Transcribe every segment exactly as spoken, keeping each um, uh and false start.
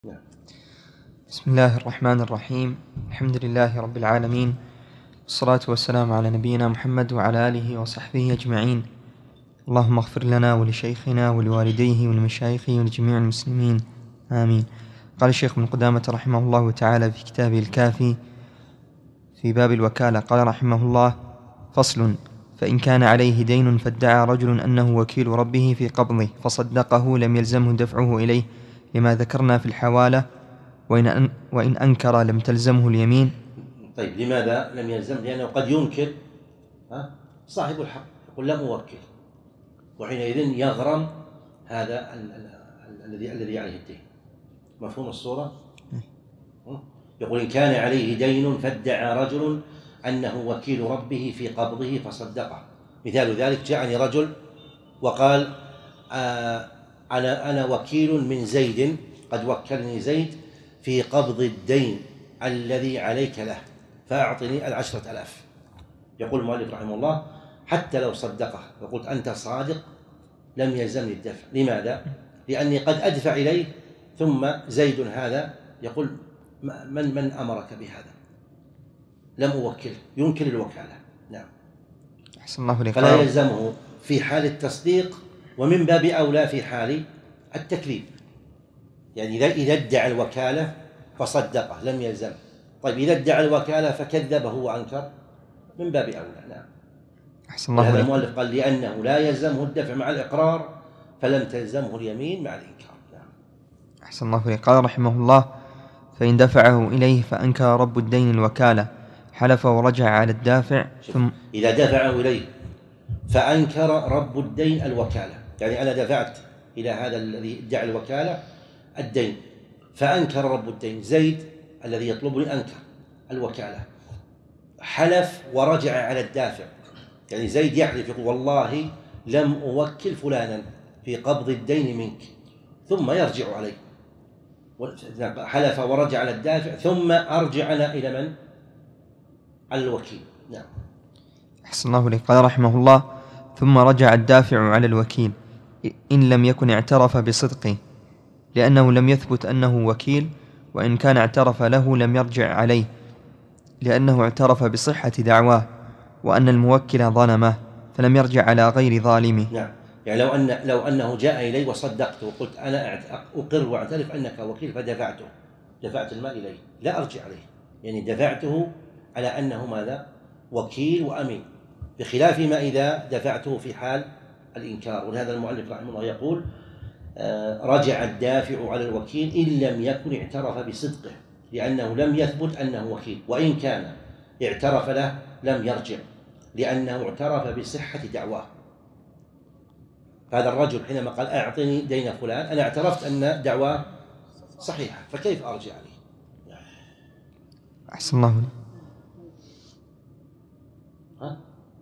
نعم. بسم الله الرحمن الرحيم. الحمد لله رب العالمين، والصلاة والسلام على نبينا محمد وعلى آله وصحبه أجمعين. اللهم اغفر لنا ولشيخنا ولوالديه ولمشايخه ولجميع المسلمين، آمين. قال الشيخ ابن قدامة رحمه الله تعالى في كتابه الكافي في باب الوكالة، قال رحمه الله: فصل: فإن كان عليه دين فادعى رجل أنه وكيل ربه في قبضه فصدقه لم يلزمه دفعه إليه لما ذكرنا في الحوالة، وإن, أن وإن أنكر لم تلزمه اليمين. طيب، لماذا لم يلزم؟ لأنه قد ينكر صاحب الحق، يقول لم أوكل، وحينئذ يغرم هذا الذي الذي عليه الدين. مفهوم الصورة؟ يقول: إن كان عليه دين فادعى رجل أنه وكيل ربه في قبضه فصدقه. مثال ذلك: جاءني رجل وقال: آه أنا أنا وكيل من زيد، قد وكلني زيد في قبض الدين الذي عليك له، فأعطني العشرة ألاف. يقول المؤلف رحمه الله: حتى لو صدقه وقلت أنت صادق لم يلزمني الدفع. لماذا؟ لأني قد أدفع إليه، ثم زيد هذا يقول: من من أمرك بهذا؟ لم أوكله، ينكر الوكالة. نعم. أحسن الله إليك. فلا يلزمه في حال التصديق، ومن باب أولى في حال التكذيب. يعني إذا إذا ادعى الوكالة فصدقه لم يلزم. طيب، إذا ادعى الوكالة فكذبه وأنكر، من باب أولى. نعم. أحسن الله هذا إليك. المؤلف قال: لأنه لا يلزمه الدفع مع الإقرار فلم تلزمه اليمين مع الإنكار. نعم. أحسن الله إليك. قال رحمه الله: فإن دفعه إليه فأنكر رب الدين الوكالة حلف ورجع على الدافع. ثم إذا دفعه إليه فأنكر رب الدين الوكالة، يعني أنا دفعت إلى هذا الذي ادعى الوكالة الدين، فأنكر رب الدين، زيد الذي يطلبني أنكر الوكالة، حلف ورجع على الدافع. يعني زيد يحلف يقول: والله لم أوكل فلانا في قبض الدين منك، ثم يرجع عليه. حلف ورجع على الدافع ثم أرجع أنا إلى من؟ على الوكيل. نعم. أحسن الله إليك. قال رحمه الله: ثم رجع الدافع على الوكيل إن لم يكن اعترف بصدقه، لأنه لم يثبت أنه وكيل، وإن كان اعترف له لم يرجع عليه، لأنه اعترف بصحة دعواه وأن الموكل ظلمه، فلم يرجع على غير ظالمه. نعم. يعني لو أن لو أنه جاء إلي وصدقته وقلت أنا أقر وأعترف أنك وكيل فدفعته، دفعت المال إليه، لا أرجع عليه، يعني دفعته على أنه ماذا؟ وكيل وأمين، بخلاف ما إذا دفعته في حال الإنكار. ولهذا المؤلف رحمه الله يقول: آه رجع الدافع على الوكيل إن لم يكن اعترف بصدقه، لأنه لم يثبت أنه وكيل، وإن كان اعترف له لم يرجع، لأنه اعترف بصحة دعواه. هذا الرجل حينما قال: أعطني دين فلان، أنا اعترفت أن دعواه صحيحة، فكيف أرجع عليه؟ أحسن الله. ها؟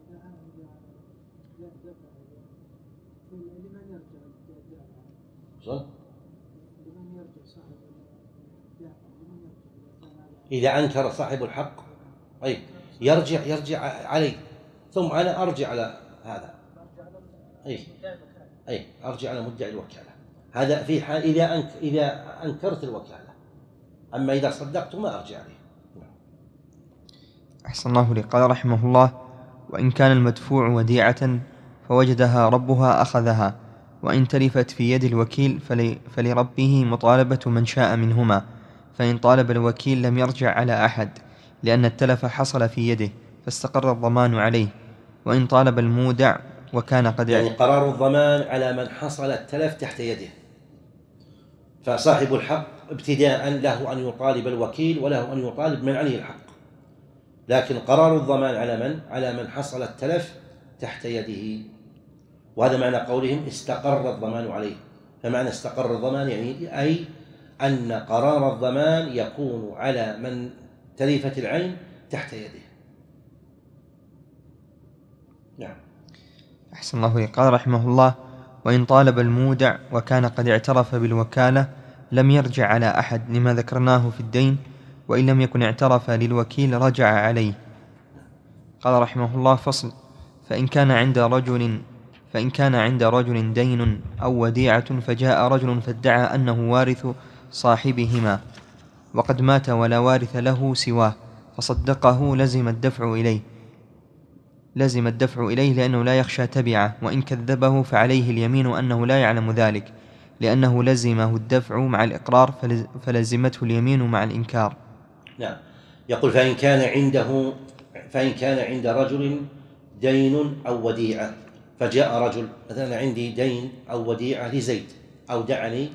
إذا أنكر صاحب الحق أي يرجع يرجع عليه، ثم أنا أرجع على هذا، أي أي أرجع على مدعي الوكالة. هذا في حال إذا أنك إذا أنكرت الوكالة، أما إذا صدقت ما أرجع عليه. أحسن الله لي. قال رحمه الله: وإن كان المدفوع وديعة فوجدها ربها أخذها، وإن تلفت في يد الوكيل فلي فلربه مطالبة من شاء منهما، فإن طالب الوكيل لم يرجع على أحد، لأن التلف حصل في يده فاستقر الضمان عليه. وإن طالب المودع وكان قد يعني قرار الضمان على من حصل التلف تحت يده، فصاحب الحق ابتداء له أن يطالب الوكيل وله أن يطالب من عليه الحق، لكن قرار الضمان على من؟ على من حصل التلف تحت يده. وهذا معنى قولهم استقر الضمان عليه. فمعنى استقر الضمان يعني أي أن قرار الضمان يكون على من تلفت العين تحت يده. نعم. أحسن الله إليك. قال رحمه الله: وإن طالب المودع وكان قد اعترف بالوكالة لم يرجع على أحد، لما ذكرناه في الدين، وإن لم يكن اعترف للوكيل رجع عليه. قال رحمه الله: فصل: فإن كان عند رجل فإن كان عند رجل دين أو وديعة فجاء رجل فادعى أنه وارث صاحبهما وقد مات ولا وارث له سواه فصدقه لزم الدفع إليه لزم الدفع إليه لأنه لا يخشى تبعه، وإن كذبه فعليه اليمين أنه لا يعلم ذلك لأنه لزمه الدفع مع الإقرار فلزمته اليمين مع الإنكار. نعم. يقول فإن كان عنده فإن كان عند رجل دين أو وديعة، فجاء رجل مثلا عندي دين أو وديعة لزيد أو دعني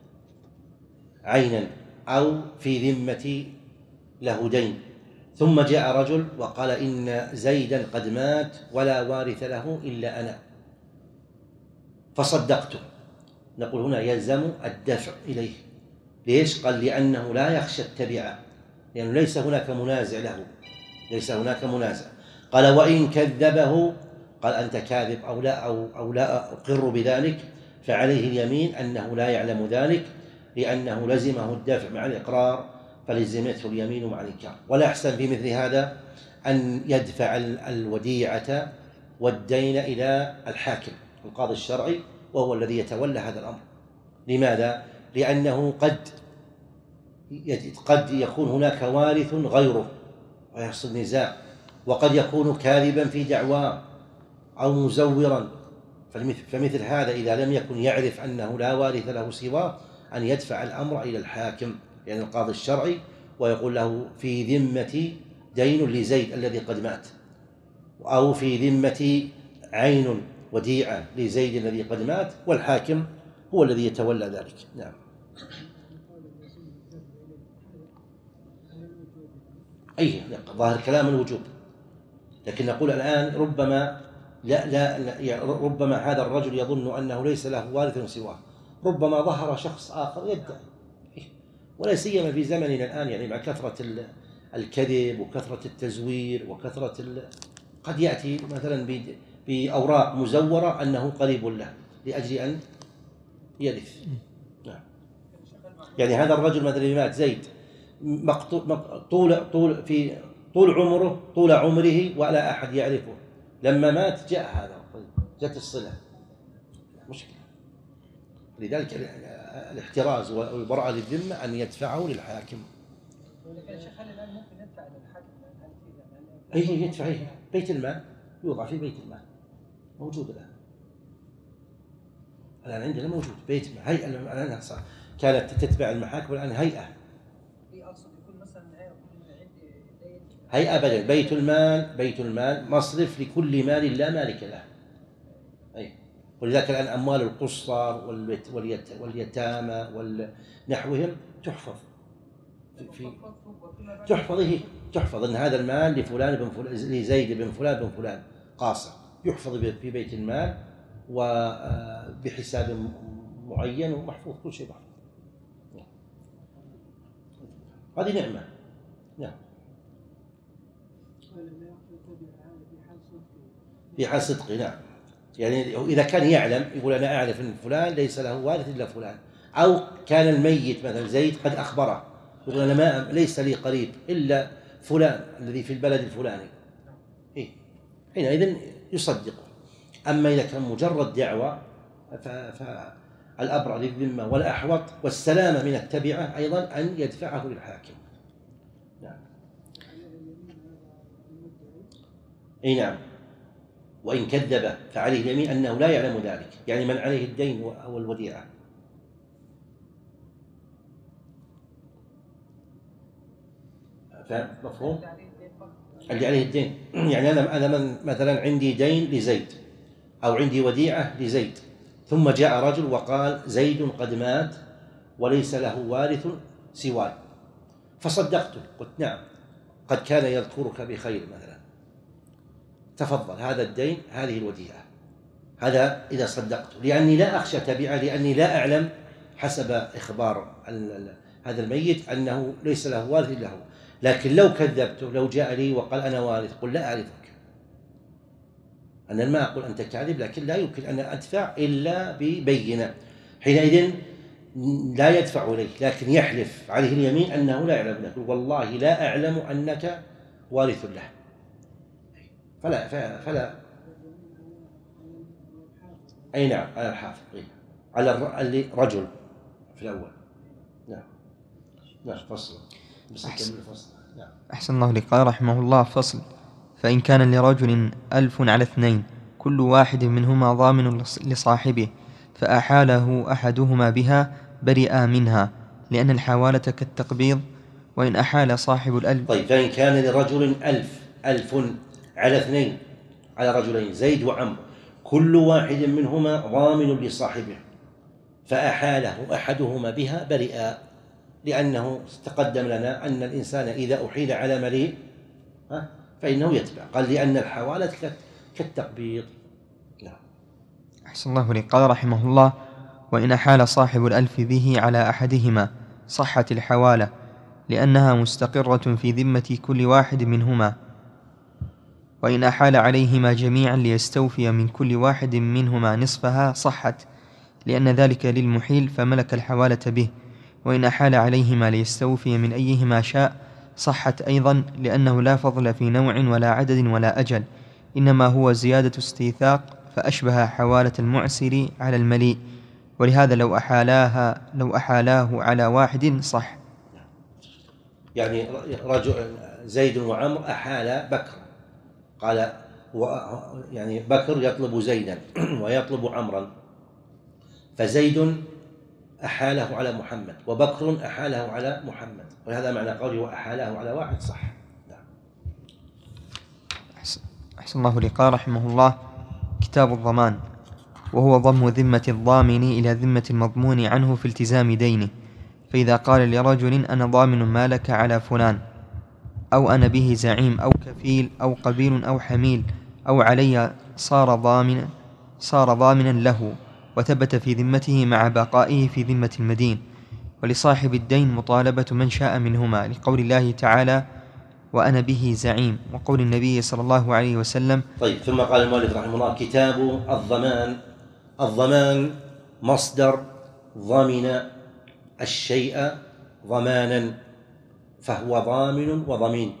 عينا أو في ذمتي له دين، ثم جاء رجل وقال إن زيدا قد مات ولا وارث له إلا أنا، فصدقته، نقول هنا يلزم الدفع إليه. ليش؟ قال لأنه لا يخشى التبعة، لأنه يعني ليس هناك منازع له، ليس هناك منازع. قال وإن كذبه، قال أنت كاذب أو لا, أو, أو لا أقر بذلك، فعليه اليمين أنه لا يعلم ذلك لأنه لزمه الدفع مع الإقرار فلزمته اليمين مع الإنكار. ولا أحسن في مثل هذا أن يدفع الوديعة والدين إلى الحاكم القاضي الشرعي، وهو الذي يتولى هذا الأمر. لماذا؟ لأنه قد قد يكون هناك وارث غيره ويحصل نزاع، وقد يكون كاذبا في دعواه أو مزورا، فمثل هذا إذا لم يكن يعرف أنه لا وارث له سواه أن يدفع الأمر إلى الحاكم يعني القاضي الشرعي ويقول له في ذمة دين لزيد الذي قد مات، أو في ذمة عين وديعة لزيد الذي قد مات، والحاكم هو الذي يتولى ذلك. نعم. أي ظاهر كلام الوجوب، لكن نقول الآن ربما لا لا, لا يعني ربما هذا الرجل يظن أنه ليس له وارث سواه، ربما ظهر شخص آخر يدعي، ولا سيما في زمننا الآن يعني مع كثرة الكذب وكثرة التزوير وكثرة قد يأتي مثلا بأوراق مزورة أنه قريب له لأجل أن يرث. نعم. يعني هذا الرجل مثلا مات زيد طول طول في طول عمره طول عمره ولا أحد يعرفه، لما مات جاء هذا جاءت الصلة، مشكلة. لذلك الاحتراز والبراءة للذمة أن يدفعه للحاكم. ولكن شيخ هل الآن ممكن يدفع للحاكم؟ أي يدفع إيه؟ بيت المال يوضع في بيت المال موجود الآن، الآن عندنا موجود بيت المال هيئة الآن كانت تتبع المحاكم والآن هيئة هيئة بدل بيت المال بيت المال مصرف لكل مال لا مالك له. أي ولذلك الآن أموال القصر واليتامى ونحوهم تحفظ في تحفظ هي تحفظ أن هذا المال لفلان بن فلان لزيد بن فلان بن فلان قاصر، يحفظ في بيت المال وبحساب معين ومحفوظ كل شيء محفوظ. هذه نعمة. نعم. في حال صدقه. نعم. يعني إذا كان يعلم يقول أنا أعرف أن فلان ليس له وارث إلا فلان، أو كان الميت مثلا زيد قد أخبره يقول أنا ما ليس لي قريب إلا فلان الذي في البلد الفلاني، إيه حينئذ يصدقه. أما إذا كان مجرد دعوة فالأبرأ للذمة والأحوط والسلامة من التبعة أيضا أن يدفعه للحاكم. نعم. أي نعم. وإن كذب فعليه اليمين أنه لا يعلم ذلك، يعني من عليه الدين أو الوديعة. مفهوم؟ اللي عليه الدين يعني أنا أنا من مثلا عندي دين لزيد أو عندي وديعة لزيد، ثم جاء رجل وقال زيد قد مات وليس له وارث سواي، فصدقته قلت نعم قد كان يذكرك بخير مثلا، تفضل هذا الدين هذه الوديعة، هذا إذا صدقته لأني لا أخشى تبعه، لأني لا أعلم حسب إخبار هذا الميت أنه ليس له وارث إلا هو. لكن لو كذبته لو جاء لي وقال أنا وارث قل لا أعرفك، أنا ما أقول أنت كاذب، لكن لا يمكن أن أدفع إلا ببينة، حينئذ لا يدفع إليك لكن يحلف عليه اليمين أنه لا يعلم لك، والله لا أعلم أنك وارث له، فلا فلا أي نعم على الحافظ، على الرجل في الأول. نعم. لا فصل. بس أحسن. فصل. نعم. أحسن الله لك. قال رحمه الله: فصل: فإن كان لرجل ألف على اثنين كل واحد منهما ضامن لصاحبه فأحاله أحدهما بها برئ منها، لأن الحوالة كالتقبيض. وإن أحال صاحب الألف. طيب، فإن كان لرجل ألف ألف على اثنين، على رجلين زيد وعمرو، كل واحد منهما ضامن لصاحبه، فأحاله أحدهما بها برئ، لأنه تقدم لنا أن الإنسان إذا أحيل على مليء فإنه يتبع. قال لأن الحوالة كالتقبيض. نعم. أحسن الله لك. قال رحمه الله: وإن أحال صاحب الألف به على أحدهما صحت الحوالة، لأنها مستقرة في ذمة كل واحد منهما. وإن أحال عليهما جميعا ليستوفي من كل واحد منهما نصفها صحت، لأن ذلك للمحيل فملك الحوالة به. وإن أحال عليهما ليستوفي من أيهما شاء صحت أيضا، لأنه لا فضل في نوع ولا عدد ولا أجل، إنما هو زيادة استيثاق، فأشبه حوالة المعسر على المليء. ولهذا لو أحالاها لو أحالاه على واحد صح. يعني رجل زيد وعمر أحال بكر، قال يعني بكر يطلب زيدا ويطلب عمرا، فزيد أحاله على محمد وبكر أحاله على محمد، وهذا معنى قوله وأحاله على واحد صح. نعم. أحسن الله لك. قال رحمه الله: كتاب الضمان، وهو ضم ذمة الضامن إلى ذمة المضمون عنه في التزام دينه. فإذا قال لرجل: أنا ضامن مالك على فلان، أو أنا به زعيم أو كفيل أو قبيل أو حميل أو علي، صار ضامنا صار ضامنا له، وثبت في ذمته مع بقائه في ذمة المدين. ولصاحب الدين مطالبة من شاء منهما، لقول الله تعالى: وأنا به زعيم، وقول النبي صلى الله عليه وسلم. طيب، ثم قال المؤلف رحمه الله: كتاب الضمان. الضمان مصدر ضمن الشيء ضمانا، فهو ضامن وضمين،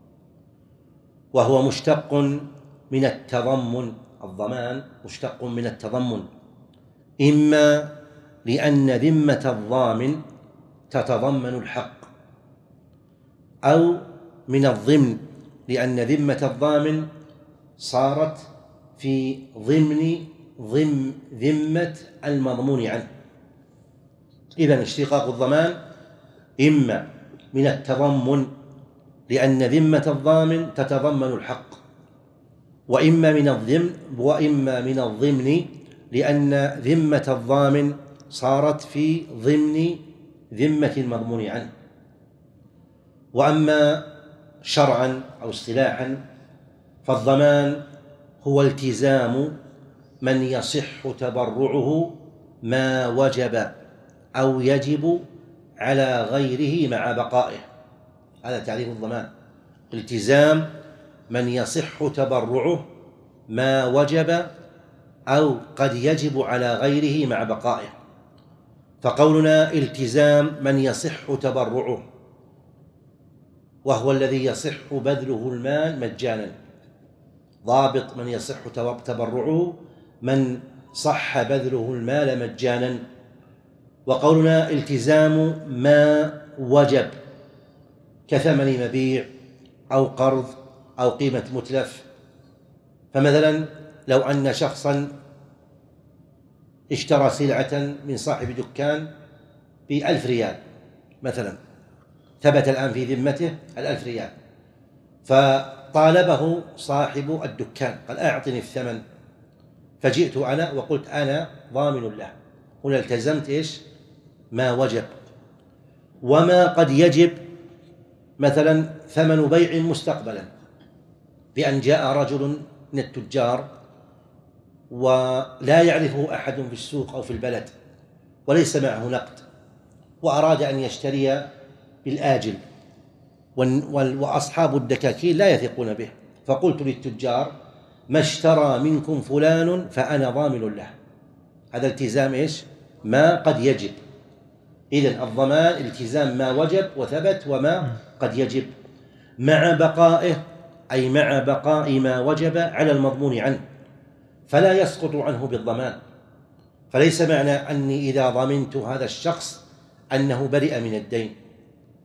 وهو مشتق من التضمن. الضمان مشتق من التضمن، إما لأن ذمة الضامن تتضمن الحق، أو من الضمن لأن ذمة الضامن صارت في ضمن ضم ذمة المضمون عنه. إذن اشتقاق الضمان إما من التضمن لأن ذمة الضامن تتضمن الحق، وإما من الضمن وإما من الضمن لأن ذمة الضامن صارت في ضمن ذمة المضمون عنه. وأما شرعا أو اصطلاحا فالضمان هو التزام من يصح تبرعه ما وجب أو يجب على غيره مع بقائه. هذا تعريف الضمان: التزام من يصح تبرعه ما وجب أو قد يجب على غيره مع بقائه. فقولنا التزام من يصح تبرعه، وهو الذي يصح بذله المال مجانا. ضابط من يصح تبرعه من صح بذله المال مجانا. وقولنا التزام ما وجب كثمن مبيع أو قرض أو قيمة متلف. فمثلا لو أن شخصا اشترى سلعة من صاحب دكان بألف ريال مثلا، ثبت الآن في ذمته الألف ريال، فطالبه صاحب الدكان قال: أعطني الثمن. فجئت أنا وقلت: أنا ضامن له. هنا التزمت إيش؟ ما وجب. وما قد يجب، مثلا ثمن بيع مستقبلا، بأن جاء رجل من التجار ولا يعرفه أحد في السوق أو في البلد وليس معه نقد، وأراد أن يشتري بالآجل، وأصحاب الدكاكين لا يثقون به، فقلت للتجار: ما اشترى منكم فلان فأنا ضامن له. هذا التزام إيش؟ ما قد يجب. إذن الضمان التزام ما وجب وثبت وما قد يجب مع بقائه، أي مع بقاء ما وجب على المضمون عنه، فلا يسقط عنه بالضمان. فليس معنى أني إذا ضمنت هذا الشخص أنه برئ من الدين،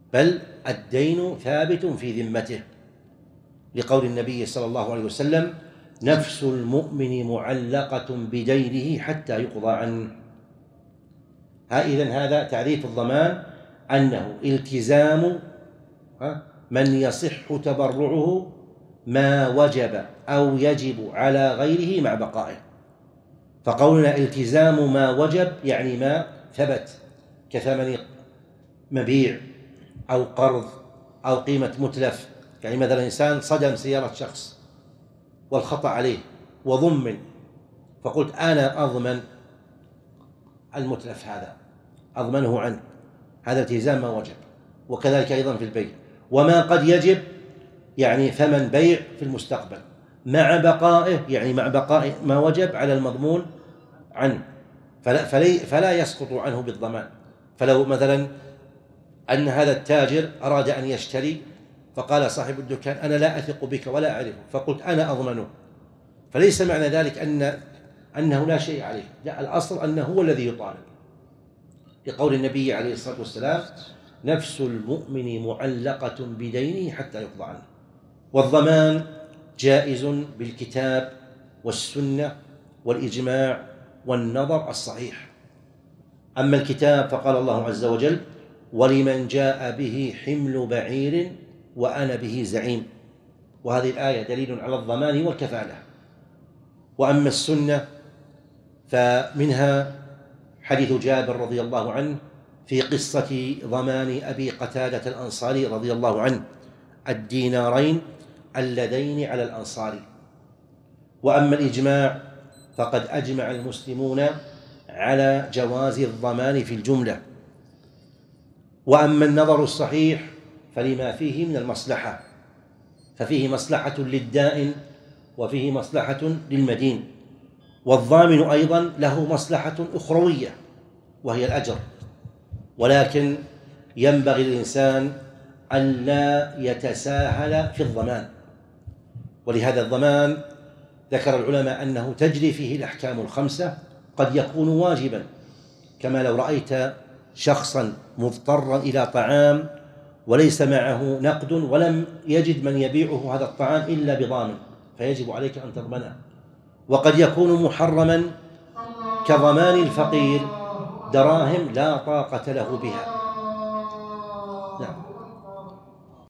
بل الدين ثابت في ذمته، لقول النبي صلى الله عليه وسلم: نفس المؤمن معلقة بدينه حتى يقضى عنه. إذن هذا تعريف الضمان، أنه التزام من يصح تبرعه ما وجب أو يجب على غيره مع بقائه. فقولنا التزام ما وجب يعني ما ثبت، كثمن مبيع أو قرض أو قيمة متلف. يعني مثلا إنسان صدم سيارة شخص والخطأ عليه وضمن، فقلت أنا أضمن المتلف هذا، أضمنه عنه، هذا التزام ما وجب. وكذلك أيضا في البيع. وما قد يجب يعني ثمن بيع في المستقبل مع بقائه، يعني مع بقاء ما وجب على المضمون عنه، فلا, فلا يسقط عنه بالضمان. فلو مثلا أن هذا التاجر أراد أن يشتري، فقال صاحب الدكان: أنا لا أثق بك ولا أعرفه، فقلت أنا أضمنه، فليس معنى ذلك أن أنه لا شيء عليه، لا، الأصل أنه هو الذي يطالب، لقول النبي عليه الصلاة والسلام: نفس المؤمن معلقة بدينه حتى يقضى عنه. والضمان جائز بالكتاب والسنة والإجماع والنظر الصحيح. أما الكتاب فقال الله عز وجل: ولمن جاء به حمل بعير وأنا به زعيم، وهذه الآية دليل على الضمان والكفالة. وأما السنة فمنها حديث جابر رضي الله عنه في قصة ضمان أبي قتادة الأنصاري رضي الله عنه الدينارين اللذين على الأنصار. وأما الإجماع فقد أجمع المسلمون على جواز الضمان في الجملة. وأما النظر الصحيح فلما فيه من المصلحة، ففيه مصلحة للدائن وفيه مصلحة للمدين. والضامن أيضا له مصلحة أخروية وهي الأجر، ولكن ينبغي للإنسان أن لا يتساهل في الضمان. ولهذا الضمان ذكر العلماء أنه تجري فيه الأحكام الخمسة، قد يكون واجبا، كما لو رأيت شخصا مضطرا إلى طعام وليس معه نقد ولم يجد من يبيعه هذا الطعام إلا بضامن، فيجب عليك أن تضمنه. وقد يكون محرما كضمان الفقير دراهم لا طاقة له بها. نعم.